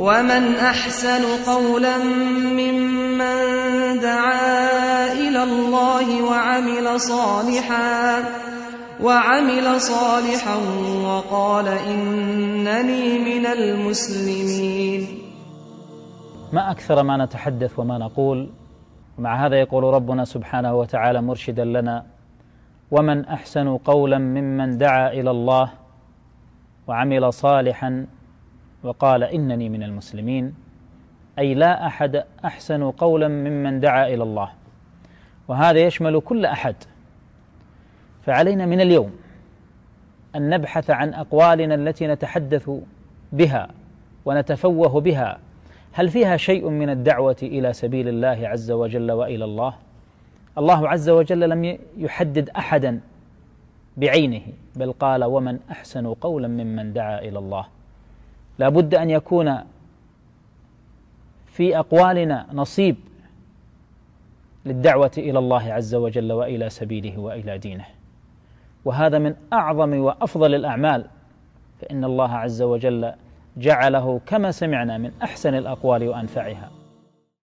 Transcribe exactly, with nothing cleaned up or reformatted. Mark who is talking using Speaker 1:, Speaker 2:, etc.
Speaker 1: ومن أحسن قولا ممن دعا إلى الله وعمل صالحا وعمل صالحا وقال إنني من المسلمين.
Speaker 2: ما أكثر ما نتحدث وما نقول، ومع هذا يقول ربنا سبحانه وتعالى مرشدا لنا: ومن أحسن قولا ممن دعا إلى الله وعمل صالحا وقال إنني من المسلمين. أي لا أحد أحسن قولا ممن دعا إلى الله، وهذا يشمل كل أحد. فعلينا من اليوم أن نبحث عن أقوالنا التي نتحدث بها ونتفوه بها، هل فيها شيء من الدعوة إلى سبيل الله عز وجل وإلى الله؟ الله عز وجل لم يحدد أحدا بعينه، بل قال: ومن أحسن قولا ممن دعا إلى الله. لا بد أن يكون في أقوالنا نصيب للدعوة إلى الله عز وجل وإلى سبيله وإلى دينه، وهذا من أعظم وأفضل الأعمال، فإن الله عز وجل جعله كما سمعنا من أحسن الأقوال وأنفعها.